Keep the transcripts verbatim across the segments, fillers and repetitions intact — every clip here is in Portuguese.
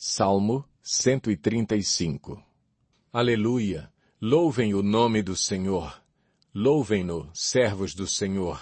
Salmo cento e trinta e cinco. Aleluia! Louvem o nome do Senhor. Louvem-no, servos do Senhor.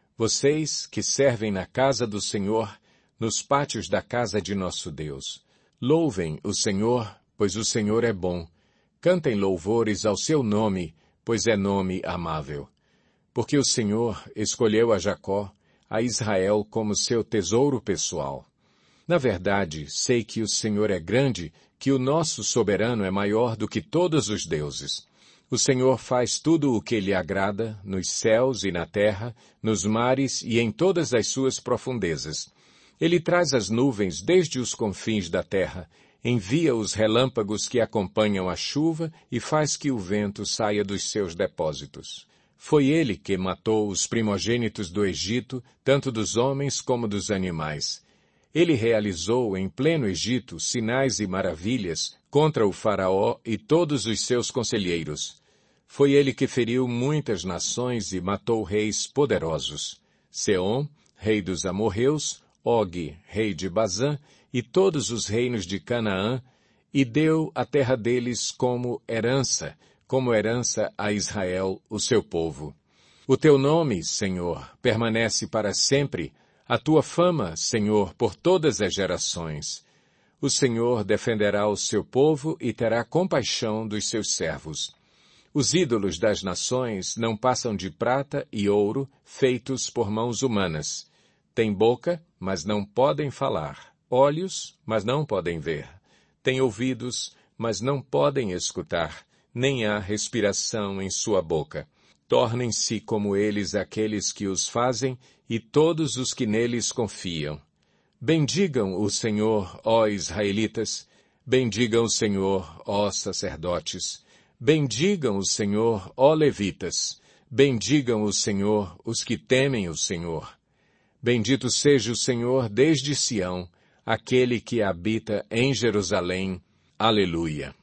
Vocês que servem na casa do Senhor, nos pátios da casa de nosso Deus. Louvem o Senhor, pois o Senhor é bom. Cantem louvores ao seu nome, pois é nome amável. Porque o Senhor escolheu a Jacó, a Israel como seu tesouro pessoal. Na verdade, sei que o Senhor é grande, que o nosso soberano é maior do que todos os deuses. O Senhor faz tudo o que lhe agrada, nos céus e na terra, nos mares e em todas as suas profundezas. Ele traz as nuvens desde os confins da terra, envia os relâmpagos que acompanham a chuva e faz que o vento saia dos seus depósitos. Foi ele que matou os primogênitos do Egito, tanto dos homens como dos animais. Ele realizou em pleno Egito sinais e maravilhas contra o faraó e todos os seus conselheiros. Foi ele que feriu muitas nações e matou reis poderosos. Seom, rei dos amorreus, Og, rei de Bazã, e todos os reinos de Canaã, e deu a terra deles como herança, como herança a Israel, o seu povo. O teu nome, Senhor, permanece para sempre, a tua fama, Senhor, por todas as gerações. O Senhor defenderá o seu povo e terá compaixão dos seus servos. Os ídolos das nações não passam de prata e ouro, feitos por mãos humanas. Têm boca, mas não podem falar. Olhos, mas não podem ver. Têm ouvidos, mas não podem escutar. Nem há respiração em sua boca. Tornem-se como eles aqueles que os fazem e todos os que neles confiam. Bendigam o Senhor, ó israelitas. Bendigam o Senhor, ó sacerdotes. Bendigam o Senhor, ó levitas. Bendigam o Senhor, os que temem o Senhor. Bendito seja o Senhor desde Sião, aquele que habita em Jerusalém. Aleluia.